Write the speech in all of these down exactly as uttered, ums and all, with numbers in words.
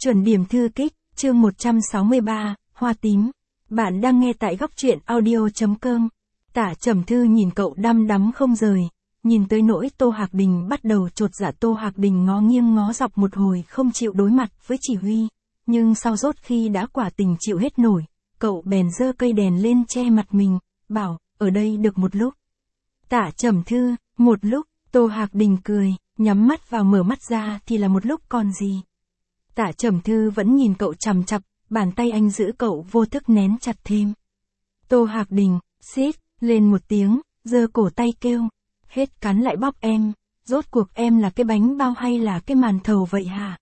Chuẩn điểm thư kích, chương một trăm sáu mươi ba, Hoa tím. Bạn đang nghe tại góc truyện audio.com. Tả Trầm Thư nhìn cậu đăm đắm không rời, nhìn tới nỗi Tô Hạc Đình bắt đầu chột dạ. Tô Hạc Đình ngó nghiêng ngó dọc một hồi không chịu đối mặt với chỉ huy, nhưng sau rốt khi đã quả tình chịu hết nổi, cậu bèn giơ cây đèn lên che mặt mình, bảo, ở đây được một lúc. Tả Trầm Thư, một lúc, Tô Hạc Đình cười, nhắm mắt vào mở mắt ra thì là một lúc còn gì. Tả Trầm Thư vẫn nhìn cậu chằm chặp, bàn tay anh giữ cậu vô thức nén chặt thêm. Tô Hạc Đình, xít, lên một tiếng, giơ cổ tay kêu, hết cắn lại bóp em, rốt cuộc em là cái bánh bao hay là cái màn thầu vậy hả?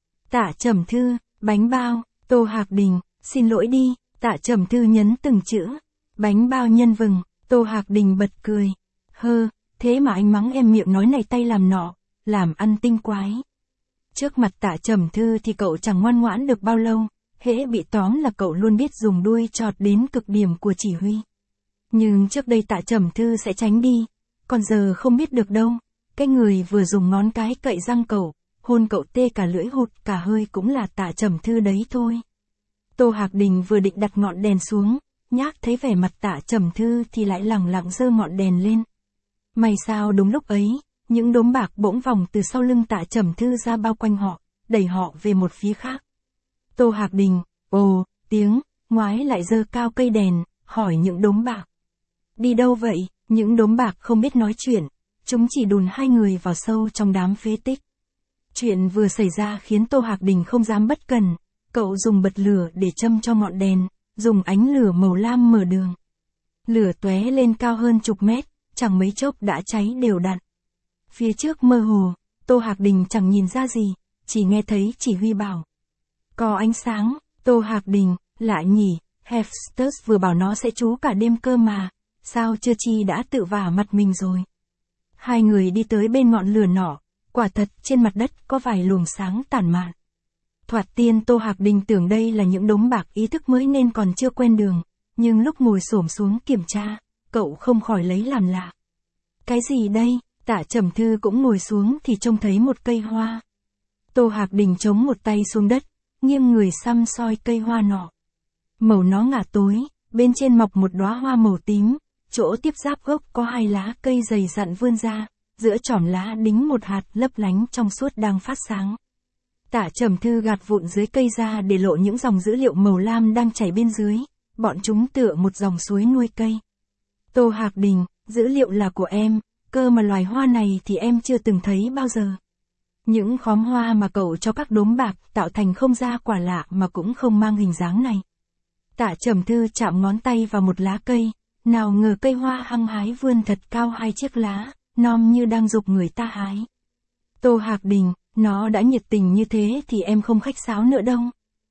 Tả Trầm Thư, bánh bao. Tô Hạc Đình, xin lỗi đi. Tả Trầm Thư nhấn từng chữ, bánh bao nhân vừng. Tô Hạc Đình bật cười, hơ, thế mà anh mắng em miệng nói này tay làm nọ, làm ăn tinh quái. Trước mặt Tả Trầm Thư thì cậu chẳng ngoan ngoãn được bao lâu, hễ bị tóm là cậu luôn biết dùng đuôi chọt đến cực điểm của chỉ huy. Nhưng trước đây Tả Trầm Thư sẽ tránh đi, còn giờ không biết được đâu, cái người vừa dùng ngón cái cậy răng cậu, hôn cậu tê cả lưỡi hụt cả hơi cũng là Tả Trầm Thư đấy thôi. Tô Hạc Đình vừa định đặt ngọn đèn xuống, nhác thấy vẻ mặt Tả Trầm Thư thì lại lẳng lặng giơ ngọn đèn lên. May sao đúng lúc ấy, những đốm bạc bỗng vòng từ sau lưng Tả Trầm Thư ra bao quanh họ, đẩy họ về một phía khác. Tô Hạc Đình, ồ, tiếng, ngoái lại giơ cao cây đèn, hỏi những đốm bạc. Đi đâu vậy? Những đốm bạc không biết nói chuyện, chúng chỉ đùn hai người vào sâu trong đám phế tích. Chuyện vừa xảy ra khiến Tô Hạc Đình không dám bất cẩn, cậu dùng bật lửa để châm cho ngọn đèn, dùng ánh lửa màu lam mở đường. Lửa tóe lên cao hơn chục mét, chẳng mấy chốc đã cháy đều đặn. Phía trước mơ hồ, Tô Hạc Đình chẳng nhìn ra gì, chỉ nghe thấy chỉ huy bảo. Có ánh sáng. Tô Hạc Đình, lạ nhỉ, Hephaestus vừa bảo nó sẽ trú cả đêm cơ mà, sao chưa chi đã tự vả mặt mình rồi. Hai người đi tới bên ngọn lửa nọ, quả thật trên mặt đất có vài luồng sáng tản mạn. Thoạt tiên Tô Hạc Đình tưởng đây là những đốm bạc ý thức mới nên còn chưa quen đường, nhưng lúc ngồi xổm xuống kiểm tra, cậu không khỏi lấy làm lạ. Cái gì đây? Tả Trầm Thư cũng ngồi xuống thì trông thấy một cây hoa. Tô Hạc Đình chống một tay xuống đất, nghiêng người săm soi cây hoa nọ. Màu nó ngả tối, bên trên mọc một đóa hoa màu tím, chỗ tiếp giáp gốc có hai lá cây dày dặn vươn ra, giữa chỏm lá đính một hạt lấp lánh trong suốt đang phát sáng. Tả Trầm Thư gạt vụn dưới cây ra để lộ những dòng dữ liệu màu lam đang chảy bên dưới, bọn chúng tựa một dòng suối nuôi cây. Tô Hạc Đình, dữ liệu là của em, cơ mà loài hoa này thì em chưa từng thấy bao giờ. Những khóm hoa mà cậu cho các đốm bạc tạo thành không ra quả lạ mà cũng không mang hình dáng này. Tả Trầm Thư chạm ngón tay vào một lá cây, nào ngờ cây hoa hăng hái vươn thật cao hai chiếc lá, non như đang giục người ta hái. Tô Hạc Đình, nó đã nhiệt tình như thế thì em không khách sáo nữa đâu.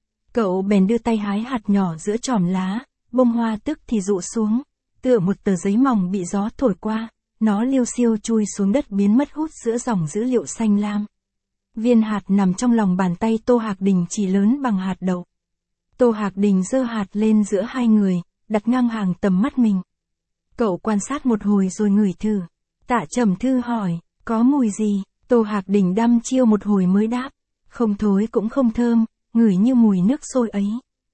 Cậu bèn đưa tay hái hạt nhỏ giữa chòm lá, bông hoa tức thì rụ xuống, tựa một tờ giấy mỏng bị gió thổi qua, nó liêu xiêu chui xuống đất biến mất hút giữa dòng dữ liệu xanh lam. Viên hạt nằm trong lòng bàn tay Tô Hạc Đình chỉ lớn bằng hạt đậu. Tô Hạc Đình giơ hạt lên giữa hai người, đặt ngang hàng tầm mắt mình. Cậu quan sát một hồi rồi ngửi thử. Tả Trầm Thư hỏi, có mùi gì? Tô Hạc Đình đăm chiêu một hồi mới đáp, không thối cũng không thơm, ngửi như mùi nước sôi ấy.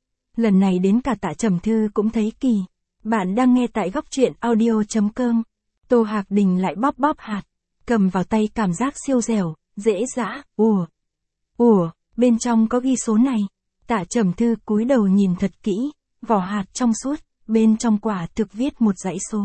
Lần này đến cả Tả Trầm Thư cũng thấy kỳ. Bạn đang nghe tại góc truyện audio.com. Tô Hạc Đình lại bóp bóp hạt, cầm vào tay cảm giác siêu dẻo, dễ dã. Ủa, ủa, bên trong có ghi số này. Tả Trầm Thư cúi đầu nhìn thật kỹ, vỏ hạt trong suốt, bên trong quả thực viết một dãy số.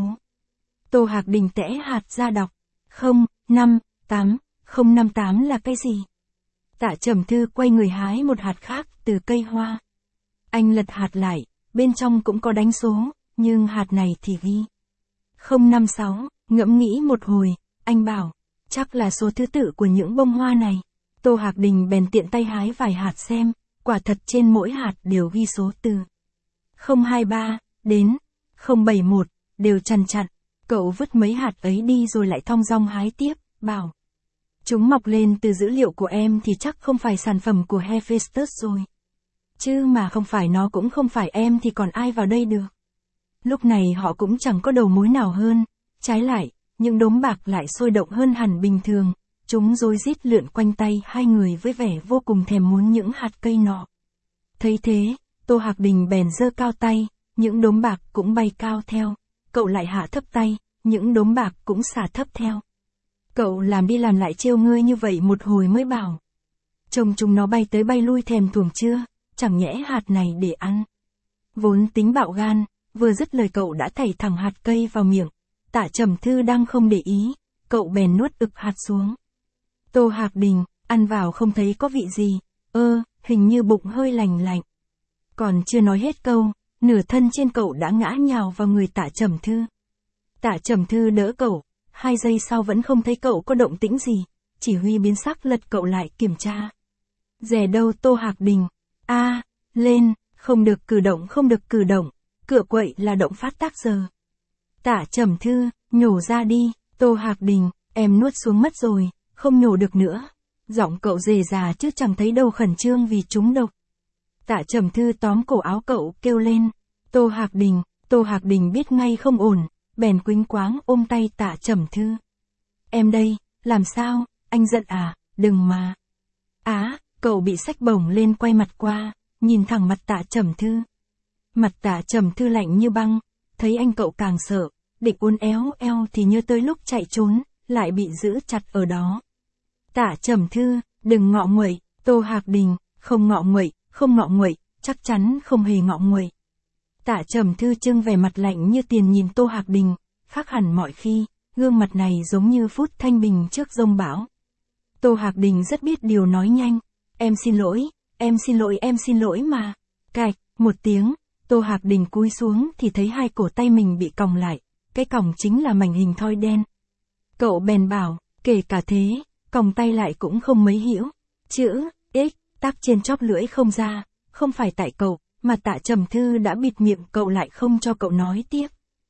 Tô Hạc Đình tẽ hạt ra đọc, không năm tám, không năm tám là cái gì? Tả Trầm Thư quay người hái một hạt khác từ cây hoa. Anh lật hạt lại, bên trong cũng có đánh số, nhưng hạt này thì ghi không năm sáu, ngẫm nghĩ một hồi, anh bảo, chắc là số thứ tự của những bông hoa này. Tô Hạc Đình bèn tiện tay hái vài hạt xem, quả thật trên mỗi hạt đều ghi số từ không hai ba đến không bảy một, đều chằn chặn. Cậu vứt mấy hạt ấy đi rồi lại thong dong hái tiếp, bảo. Chúng mọc lên từ dữ liệu của em thì chắc không phải sản phẩm của Hephaestus rồi. Chứ mà không phải nó cũng không phải em thì còn ai vào đây được. Lúc này họ cũng chẳng có đầu mối nào hơn, trái lại, những đốm bạc lại sôi động hơn hẳn bình thường, Chúng rối rít lượn quanh tay hai người với vẻ vô cùng thèm muốn những hạt cây nọ. Thấy thế, Tô Hạc Đình bèn giơ cao tay, những đốm bạc cũng bay cao theo. Cậu lại hạ thấp tay, những đốm bạc cũng xả thấp theo. Cậu làm đi làm lại trêu ngươi như vậy một hồi mới bảo. Trông chúng nó bay tới bay lui thèm thuồng chưa, chẳng nhẽ hạt này để ăn. Vốn tính bạo gan, vừa dứt lời cậu đã thảy thẳng hạt cây vào miệng. Tạ Trầm Thư đang không để ý, cậu bèn nuốt ực hạt xuống. Tô Hạc Đình, ăn vào không thấy có vị gì, ơ, hình như bụng hơi lành lạnh. Còn chưa nói hết câu, nửa thân trên cậu đã ngã nhào vào người Tạ Trầm Thư. Tạ Trầm Thư đỡ cậu, hai giây sau vẫn không thấy cậu có động tĩnh gì, chỉ huy biến sắc lật cậu lại kiểm tra. Dè đâu Tô Hạc Đình, a, à, lên, không được cử động không được cử động, cựa quậy là động phát tác giờ. Tạ Trầm Thư, nhổ ra đi, Tô Hạc Đình, em nuốt xuống mất rồi, không nhổ được nữa. Giọng cậu rề rà chứ chẳng thấy đâu khẩn trương vì trúng độc. Tạ Trầm Thư tóm cổ áo cậu kêu lên. Tô Hạc Đình, Tô Hạc Đình biết ngay không ổn, bèn quýnh quáng ôm tay Tạ Trầm Thư. Em đây, làm sao, anh giận à, đừng mà. Á, cậu bị xách bổng lên quay mặt qua, nhìn thẳng mặt Tạ Trầm Thư. Mặt Tạ Trầm Thư lạnh như băng, thấy anh cậu càng sợ, định uốn éo eo thì nhớ tới lúc chạy trốn, lại bị giữ chặt ở đó. Tạ Trầm Thư, đừng ngọ nguậy, Tô Hạc Đình, không ngọ nguậy, không ngọ nguậy, chắc chắn không hề ngọ nguậy. Tạ Trầm Thư trưng vẻ mặt lạnh như tiền nhìn Tô Hạc Đình, khác hẳn mọi khi, gương mặt này giống như phút thanh bình trước giông bão. Tô Hạc Đình rất biết điều nói nhanh, em xin lỗi, em xin lỗi em xin lỗi mà. Cạch, một tiếng, Tô Hạc Đình cúi xuống thì thấy hai cổ tay mình bị còng lại, cái còng chính là mảnh hình thoi đen. Cậu bèn bảo, kể cả thế, còng tay lại cũng không mấy hữu. Chữ, x, tắc trên chóp lưỡi không ra, không phải tại cậu, mà Tạ Trầm Thư đã bịt miệng cậu lại không cho cậu nói tiếp.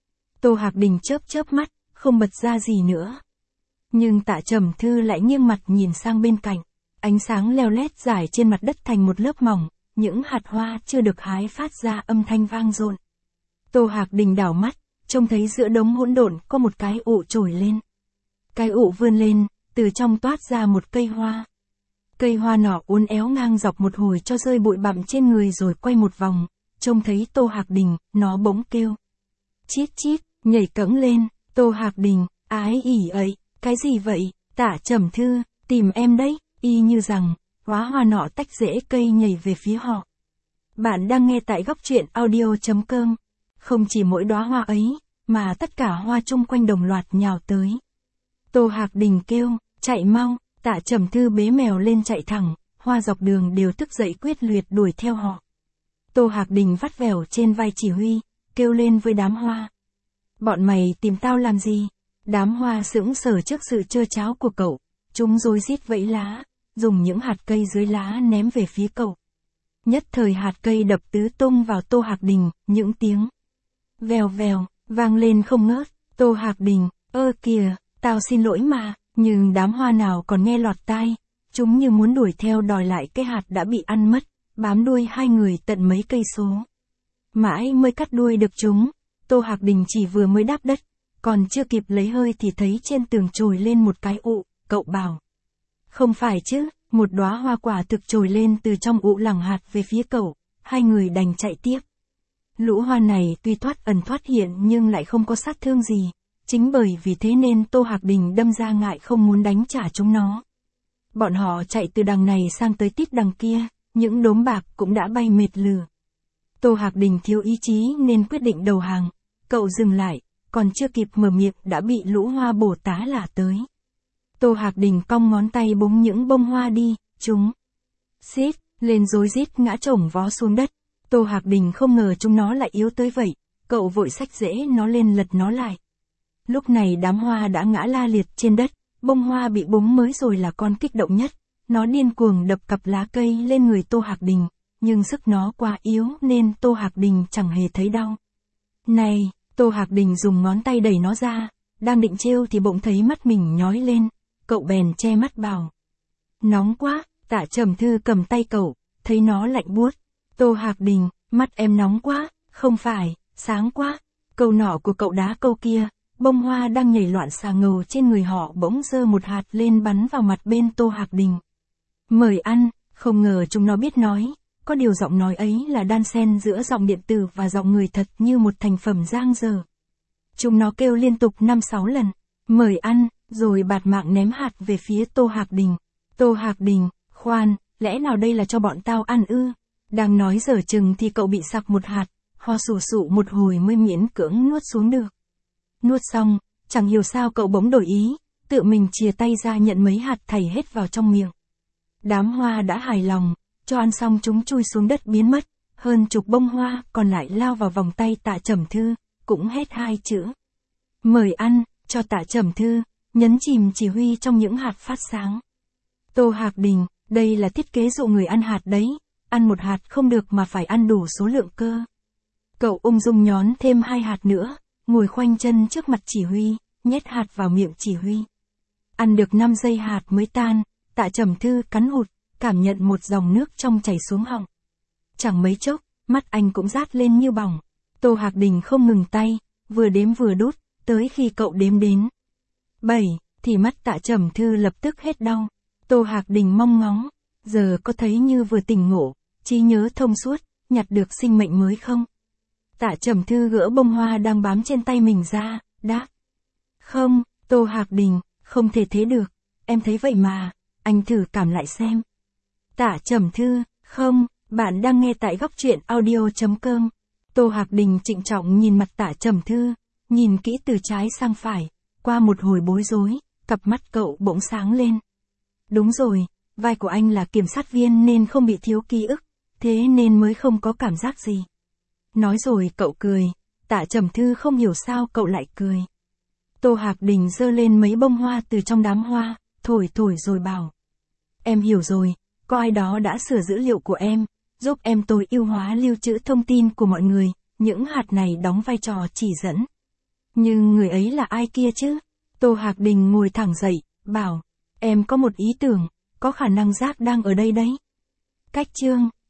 Tô Hạc Đình chớp chớp mắt, không bật ra gì nữa. Nhưng Tạ Trầm Thư lại nghiêng mặt nhìn sang bên cạnh, ánh sáng leo lét rải trên mặt đất thành một lớp mỏng, những hạt hoa chưa được hái phát ra âm thanh vang dội. Tô Hạc Đình đảo mắt, trông thấy giữa đống hỗn độn có một cái ụ trồi lên. Cái ụ vươn lên, từ trong toát ra một cây hoa. Cây hoa nọ uốn éo ngang dọc một hồi cho rơi bụi bặm trên người rồi quay một vòng, trông thấy Tô Hạc Đình, nó bỗng kêu. Chít chít, nhảy cẫng lên, Tô Hạc Đình, ái ỉ ấy, cái gì vậy, Tạ Trầm Thư, tìm em đấy, y như rằng, hóa hoa nọ tách rễ cây nhảy về phía họ. Bạn đang nghe tại góc truyện audio chấm com. Không chỉ mỗi đóa hoa ấy, mà tất cả hoa chung quanh đồng loạt nhào tới. Tô Hạc Đình kêu, chạy mau, Tạ Trầm Thư bế mèo lên chạy thẳng, hoa dọc đường đều thức dậy quyết liệt đuổi theo họ. Tô Hạc Đình vắt vẻo trên vai chỉ huy, kêu lên với đám hoa. Bọn mày tìm tao làm gì? Đám hoa sững sờ trước sự trơ tráo của cậu, chúng rối rít vẫy lá, dùng những hạt cây dưới lá ném về phía cậu. Nhất thời hạt cây đập tứ tung vào Tô Hạc Đình, những tiếng vèo vèo, vang lên không ngớt. Tô Hạc Đình, ơ kìa, tao xin lỗi mà, nhưng đám hoa nào còn nghe lọt tai, chúng như muốn đuổi theo đòi lại cái hạt đã bị ăn mất, bám đuôi hai người tận mấy cây số. Mãi mới cắt đuôi được chúng, Tô Hạc Đình chỉ vừa mới đáp đất, còn chưa kịp lấy hơi thì thấy trên tường trồi lên một cái ụ, cậu bảo. Không phải chứ, một đóa hoa quả thực trồi lên từ trong ụ lẳng hạt về phía cậu, hai người đành chạy tiếp. Lũ hoa này tuy thoát ẩn thoát hiện nhưng lại không có sát thương gì, chính bởi vì thế nên Tô Hạc Đình đâm ra ngại không muốn đánh trả chúng nó. Bọn họ chạy từ đằng này sang tới tít đằng kia, những đốm bạc cũng đã bay mệt lử. Tô Hạc Đình thiếu ý chí nên quyết định đầu hàng, cậu dừng lại, còn chưa kịp mở miệng đã bị lũ hoa bổ tá lả tới. Tô Hạc Đình cong ngón tay búng những bông hoa đi, chúng xít lên rối rít ngã chổng vó xuống đất. Tô Hạc Đình không ngờ chúng nó lại yếu tới vậy, cậu vội xách rễ nó lên lật nó lại. Lúc này đám hoa đã ngã la liệt trên đất, bông hoa bị búng mới rồi là con kích động nhất, nó điên cuồng đập cặp lá cây lên người Tô Hạc Đình, nhưng sức nó quá yếu nên Tô Hạc Đình chẳng hề thấy đau. Này, Tô Hạc Đình dùng ngón tay đẩy nó ra, đang định trêu thì bỗng thấy mắt mình nhói lên, cậu bèn che mắt bảo. Nóng quá, Tạ Trầm Thư cầm tay cậu, thấy nó lạnh buốt. Tô Hạc Đình, mắt em nóng quá, không phải, sáng quá. Câu nọ của cậu đá câu kia, bông hoa đang nhảy loạn xà ngầu trên người họ bỗng giơ một hạt lên bắn vào mặt bên Tô Hạc Đình. Mời ăn, không ngờ chúng nó biết nói, có điều giọng nói ấy là đan xen giữa giọng điện tử và giọng người thật như một thành phẩm giang dở. Chúng nó kêu liên tục năm sáu lần, mời ăn, rồi bạt mạng ném hạt về phía Tô Hạc Đình. Tô Hạc Đình, khoan, lẽ nào đây là cho bọn tao ăn ư? Đang nói dở chừng thì cậu bị sặc một hạt, ho sù sụ một hồi mới miễn cưỡng nuốt xuống được. Nuốt xong, chẳng hiểu sao cậu bỗng đổi ý, tự mình chìa tay ra nhận mấy hạt thảy hết vào trong miệng. Đám hoa đã hài lòng, cho ăn xong chúng chui xuống đất biến mất, hơn chục bông hoa còn lại lao vào vòng tay Tạ Trầm Thư, cũng hét hai chữ. Mời ăn, cho Tạ Trầm Thư, nhấn chìm chỉ huy trong những hạt phát sáng. Tô Hạc Đình, đây là thiết kế dụ người ăn hạt đấy, ăn một hạt không được mà phải ăn đủ số lượng cơ. Cậu ung dung nhón thêm hai hạt nữa, ngồi khoanh chân trước mặt chỉ huy, nhét hạt vào miệng chỉ huy. Ăn được năm giây hạt mới tan, Tạ Trầm Thư cắn hụt, cảm nhận một dòng nước trong chảy xuống họng. Chẳng mấy chốc, mắt anh cũng rát lên như bỏng. Tô Hạc Đình không ngừng tay, vừa đếm vừa đút, tới khi cậu đếm đến bảy, thì mắt Tạ Trầm Thư lập tức hết đau. Tô Hạc Đình mong ngóng, giờ có thấy như vừa tỉnh ngộ, trí nhớ thông suốt, nhặt được sinh mệnh mới không? Tạ Trầm Thư gỡ bông hoa đang bám trên tay mình ra, đáp. Không, Tô Hạc Đình, không thể thế được, em thấy vậy mà, anh thử cảm lại xem. Tạ Trầm Thư, không, bạn đang nghe tại góc truyện audio chấm com. Tô Hạc Đình trịnh trọng nhìn mặt Tạ Trầm Thư, nhìn kỹ từ trái sang phải, qua một hồi bối rối, cặp mắt cậu bỗng sáng lên. Đúng rồi, vai của anh là kiểm sát viên nên không bị thiếu ký ức, thế nên mới không có cảm giác gì. Nói rồi cậu cười, Tạ Trầm Thư không hiểu sao cậu lại cười. Tô Hạc Đình giơ lên mấy bông hoa từ trong đám hoa, thổi thổi rồi bảo. Em hiểu rồi, có ai đó đã sửa dữ liệu của em, giúp em tối ưu hóa lưu trữ thông tin của mọi người, những hạt này đóng vai trò chỉ dẫn. Nhưng người ấy là ai kia chứ? Tô Hạc Đình ngồi thẳng dậy, bảo, em có một ý tưởng, có khả năng Giác đang ở đây đấy. Cách chương